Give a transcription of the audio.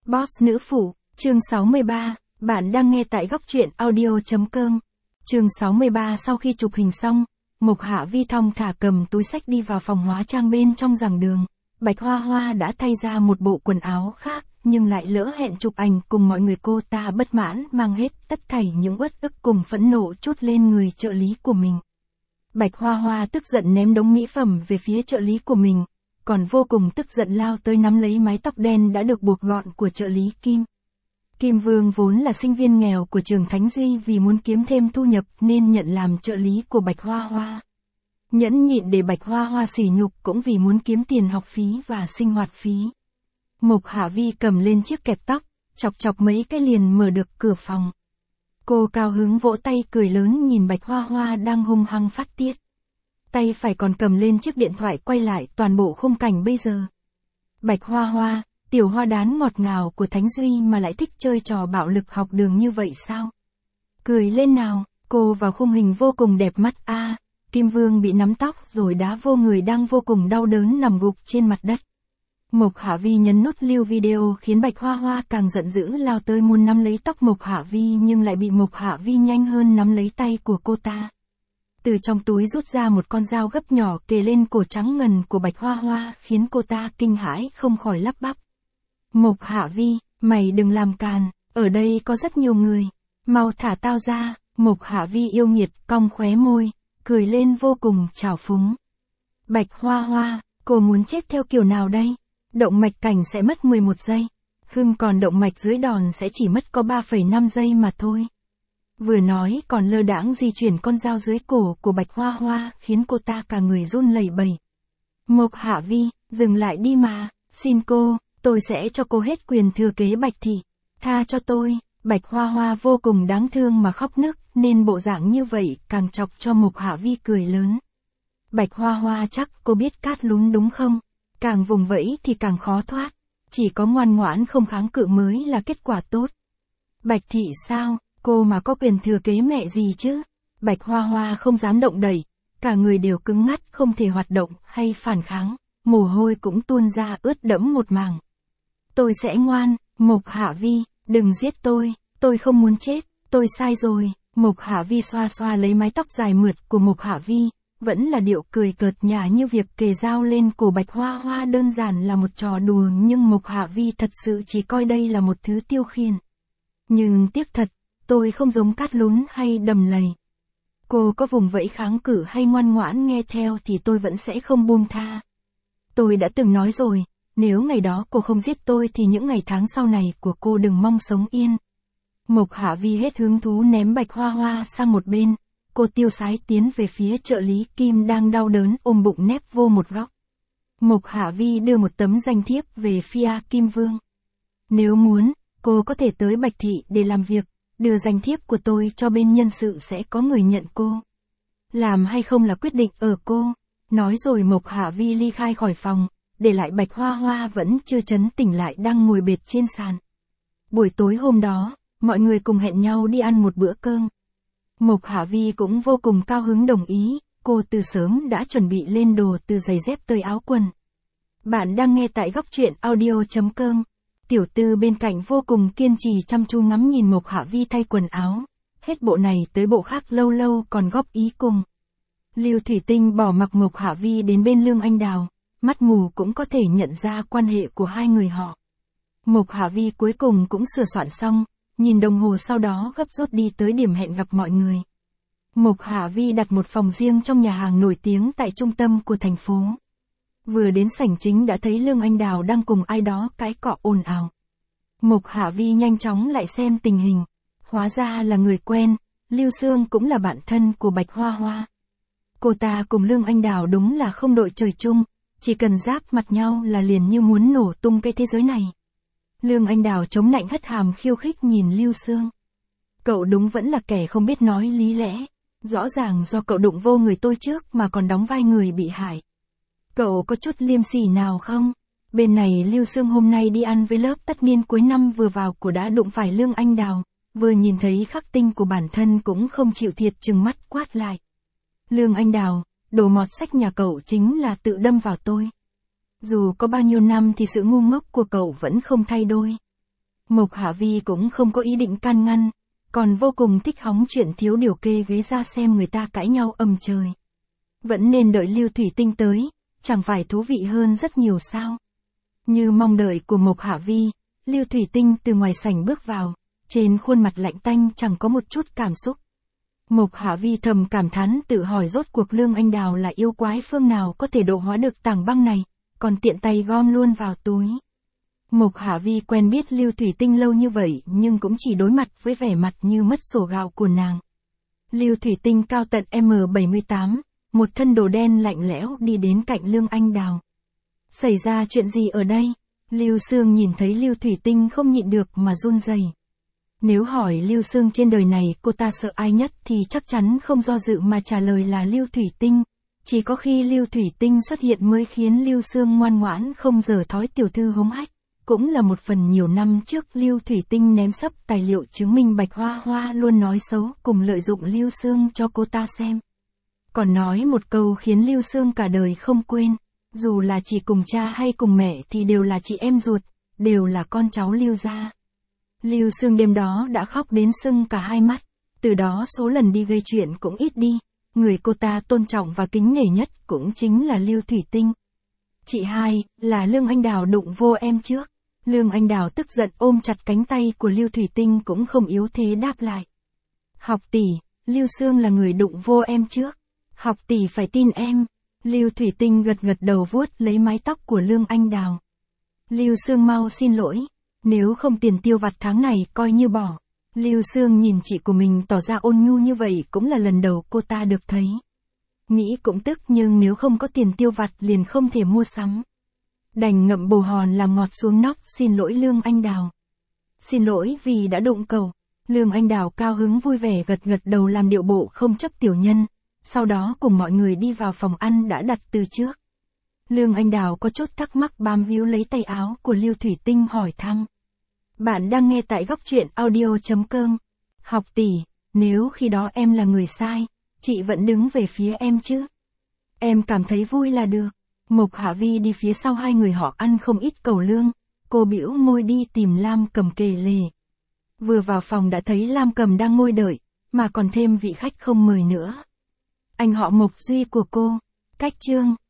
Boss nữ phụ, chương 63, bạn đang nghe tại góc truyện audio.com. Chương 63 sau khi chụp hình xong, Mộc Hạ Vi thong thả cầm túi xách đi vào phòng hóa trang bên trong giảng đường. Bạch Hoa Hoa đã thay ra một bộ quần áo khác, nhưng lại lỡ hẹn chụp ảnh cùng mọi người. Cô ta bất mãn mang hết tất thảy những uất ức cùng phẫn nộ trút lên người trợ lý của mình. Bạch Hoa Hoa tức giận ném đống mỹ phẩm về phía trợ lý của mình, còn vô cùng tức giận lao tới nắm lấy mái tóc đen đã được buộc gọn của trợ lý Kim. Kim Vương vốn là sinh viên nghèo của trường Thánh Duy, vì muốn kiếm thêm thu nhập nên nhận làm trợ lý của Bạch Hoa Hoa. Nhẫn nhịn để Bạch Hoa Hoa sỉ nhục cũng vì muốn kiếm tiền học phí và sinh hoạt phí. Mộc Hạ Vi cầm lên chiếc kẹp tóc, chọc chọc mấy cái liền mở được cửa phòng. Cô cao hứng vỗ tay cười lớn nhìn Bạch Hoa Hoa đang hung hăng phát tiết. Tay phải còn cầm lên chiếc điện thoại quay lại toàn bộ khung cảnh bây giờ. Bạch Hoa Hoa, tiểu hoa đán ngọt ngào của Thánh Duy mà lại thích chơi trò bạo lực học đường như vậy sao? Cười lên nào, cô vào khung hình vô cùng đẹp mắt a. Kim Vương bị nắm tóc rồi đá vô người đang vô cùng đau đớn nằm gục trên mặt đất. Mộc Hạ Vi nhấn nút lưu video khiến Bạch Hoa Hoa càng giận dữ lao tới muốn nắm lấy tóc Mộc Hạ Vi, nhưng lại bị Mộc Hạ Vi nhanh hơn nắm lấy tay của cô ta. Từ trong túi rút ra một con dao gấp nhỏ kề lên cổ trắng ngần của Bạch Hoa Hoa khiến cô ta kinh hãi không khỏi lắp bắp. Mộc Hạ Vi, mày đừng làm càn, ở đây có rất nhiều người, mau thả tao ra. Mộc Hạ Vi yêu nghiệt cong khóe môi, cười lên vô cùng trào phúng. Bạch Hoa Hoa, cô muốn chết theo kiểu nào đây? Động mạch cảnh sẽ mất 11 giây, còn động mạch dưới đòn sẽ chỉ mất có 3,5 giây mà thôi. Vừa nói còn lơ đãng di chuyển con dao dưới cổ của Bạch Hoa Hoa khiến cô ta cả người run lẩy bẩy. Mộc Hạ Vi, dừng lại đi mà, xin cô, tôi sẽ cho cô hết quyền thừa kế Bạch thị, tha cho tôi. Bạch Hoa Hoa vô cùng đáng thương mà khóc nức, nên bộ dạng như vậy càng chọc cho Mộc Hạ Vi cười lớn. Bạch Hoa Hoa, chắc cô biết cát lún đúng không? Càng vùng vẫy thì càng khó thoát, chỉ có ngoan ngoãn không kháng cự mới là kết quả tốt. Bạch thị sao, cô mà có quyền thừa kế mẹ gì chứ? Bạch Hoa Hoa không dám động đậy, cả người đều cứng ngắt không thể hoạt động hay phản kháng, mồ hôi cũng tuôn ra ướt đẫm một mảng. Tôi sẽ ngoan. Mộc Hạ Vi, đừng giết tôi không muốn chết, tôi sai rồi. Mộc Hạ Vi xoa xoa lấy mái tóc dài mượt của Mộc Hạ Vi, vẫn là điệu cười cợt nhả như việc kề dao lên cổ Bạch Hoa Hoa đơn giản là một trò đùa, nhưng Mộc Hạ Vi thật sự chỉ coi đây là một thứ tiêu khiển. Nhưng tiếc thật, tôi không giống cát lún hay đầm lầy. Cô có vùng vẫy kháng cự hay ngoan ngoãn nghe theo thì tôi vẫn sẽ không buông tha. Tôi đã từng nói rồi, nếu ngày đó cô không giết tôi thì những ngày tháng sau này của cô đừng mong sống yên. Mộc Hạ Vi hết hứng thú ném Bạch Hoa Hoa sang một bên, cô tiêu sái tiến về phía trợ lý Kim đang đau đớn ôm bụng nép vô một góc. Mộc Hạ Vi đưa một tấm danh thiếp về phía Kim Vương. Nếu muốn, cô có thể tới Bạch thị để làm việc, đưa danh thiếp của tôi cho bên nhân sự sẽ có người nhận cô. Làm hay không là quyết định ở cô. Nói rồi Mộc Hạ Vi ly khai khỏi phòng, để lại Bạch Hoa Hoa vẫn chưa trấn tỉnh lại đang ngồi bệt trên sàn. Buổi tối hôm đó, mọi người cùng hẹn nhau đi ăn một bữa cơm. Mộc Hạ Vi cũng vô cùng cao hứng đồng ý, cô từ sớm đã chuẩn bị lên đồ từ giày dép tới áo quần. Bạn đang nghe tại góc truyện audio.com. Tiểu Tư bên cạnh vô cùng kiên trì chăm chú ngắm nhìn Mộc Hạ Vi thay quần áo, hết bộ này tới bộ khác lâu lâu còn góp ý cùng. Lưu Thủy Tinh bỏ mặc Mộc Hạ Vi đến bên Lương Anh Đào, mắt mù cũng có thể nhận ra quan hệ của hai người họ. Mộc Hạ Vi cuối cùng cũng sửa soạn xong, nhìn đồng hồ sau đó gấp rút đi tới điểm hẹn gặp mọi người. Mộc Hạ Vi đặt một phòng riêng trong nhà hàng nổi tiếng tại trung tâm của thành phố. Vừa đến sảnh chính đã thấy Lương Anh Đào đang cùng ai đó cãi cọ ồn ào. Mộc Hạ Vi nhanh chóng lại xem tình hình, hóa ra là người quen, Lưu Sương cũng là bạn thân của Bạch Hoa Hoa. Cô ta cùng Lương Anh Đào đúng là không đội trời chung, chỉ cần giáp mặt nhau là liền như muốn nổ tung cái thế giới này. Lương Anh Đào chống nạnh hất hàm khiêu khích nhìn Lưu Sương. Cậu đúng vẫn là kẻ không biết nói lý lẽ, rõ ràng do cậu đụng vô người tôi trước mà còn đóng vai người bị hại. Cậu có chút liêm sỉ nào không? Bên này Lưu Sương hôm nay đi ăn với lớp tất niên cuối năm vừa vào của đã đụng phải Lương Anh Đào, vừa nhìn thấy khắc tinh của bản thân cũng không chịu thiệt trừng mắt quát lại. Lương Anh Đào, đồ mọt sách nhà cậu chính là tự đâm vào tôi. Dù có bao nhiêu năm thì sự ngu ngốc của cậu vẫn không thay đổi. Mộc Hạ Vi cũng không có ý định can ngăn, còn vô cùng thích hóng chuyện thiếu điều kê ghế ra xem người ta cãi nhau ầm trời. Vẫn nên đợi Lưu Thủy Tinh tới, chẳng phải thú vị hơn rất nhiều sao. Như mong đợi của Mộc Hạ Vi, Lưu Thủy Tinh từ ngoài sảnh bước vào, trên khuôn mặt lạnh tanh chẳng có một chút cảm xúc. Mộc Hạ Vi thầm cảm thán tự hỏi rốt cuộc Lương Anh Đào là yêu quái phương nào có thể độ hóa được tảng băng này, còn tiện tay gom luôn vào túi. Mộc Hạ Vi quen biết Lưu Thủy Tinh lâu như vậy nhưng cũng chỉ đối mặt với vẻ mặt như mất sổ gạo của nàng. Lưu Thủy Tinh cao tận M78, một thân đồ đen lạnh lẽo đi đến cạnh Lương Anh Đào. Xảy ra chuyện gì ở đây? Lưu Sương nhìn thấy Lưu Thủy Tinh không nhịn được mà run rẩy. Nếu hỏi Lưu Sương trên đời này cô ta sợ ai nhất thì chắc chắn không do dự mà trả lời là Lưu Thủy Tinh. Chỉ có khi Lưu Thủy Tinh xuất hiện mới khiến Lưu Sương ngoan ngoãn không dở thói tiểu thư hống hách. Cũng là một phần nhiều năm trước Lưu Thủy Tinh ném sấp tài liệu chứng minh Bạch Hoa Hoa luôn nói xấu cùng lợi dụng Lưu Sương cho cô ta xem. Còn nói một câu khiến Lưu Sương cả đời không quên, dù là chỉ cùng cha hay cùng mẹ thì đều là chị em ruột, đều là con cháu Lưu gia. Lưu Sương đêm đó đã khóc đến sưng cả hai mắt, từ đó số lần đi gây chuyện cũng ít đi, người cô ta tôn trọng và kính nể nhất cũng chính là Lưu Thủy Tinh. Chị hai, là Lương Anh Đào đụng vô em trước. Lương Anh Đào tức giận ôm chặt cánh tay của Lưu Thủy Tinh cũng không yếu thế đáp lại. Học tỷ, Lưu Sương là người đụng vô em trước. Học tỷ phải tin em. Lưu Thủy Tinh gật gật đầu vuốt lấy mái tóc của Lương Anh Đào. Lưu Sương mau xin lỗi. Nếu không tiền tiêu vặt tháng này coi như bỏ. Lưu Sương nhìn chị của mình tỏ ra ôn nhu như vậy cũng là lần đầu cô ta được thấy. Nghĩ cũng tức nhưng nếu không có tiền tiêu vặt liền không thể mua sắm. Đành ngậm bồ hòn làm ngọt xuống nóc xin lỗi Lương Anh Đào. Xin lỗi vì đã đụng cầu. Lương Anh Đào cao hứng vui vẻ gật gật đầu làm điệu bộ không chấp tiểu nhân. Sau đó cùng mọi người đi vào phòng ăn đã đặt từ trước. Lương Anh Đào có chút thắc mắc bám víu lấy tay áo của Lưu Thủy Tinh hỏi thăm. Bạn đang nghe tại góc truyện audio.com. Học tỷ, nếu khi đó em là người sai, chị vẫn đứng về phía em chứ? Em cảm thấy vui là được. Mộc Hạ Vi đi phía sau hai người họ ăn không ít cầu lương, cô bĩu môi đi tìm Lam Cầm kề lề. Vừa vào phòng đã thấy Lam Cầm đang ngồi đợi, mà còn thêm vị khách không mời nữa. Anh họ Mộc Duy của cô, Cách Trương.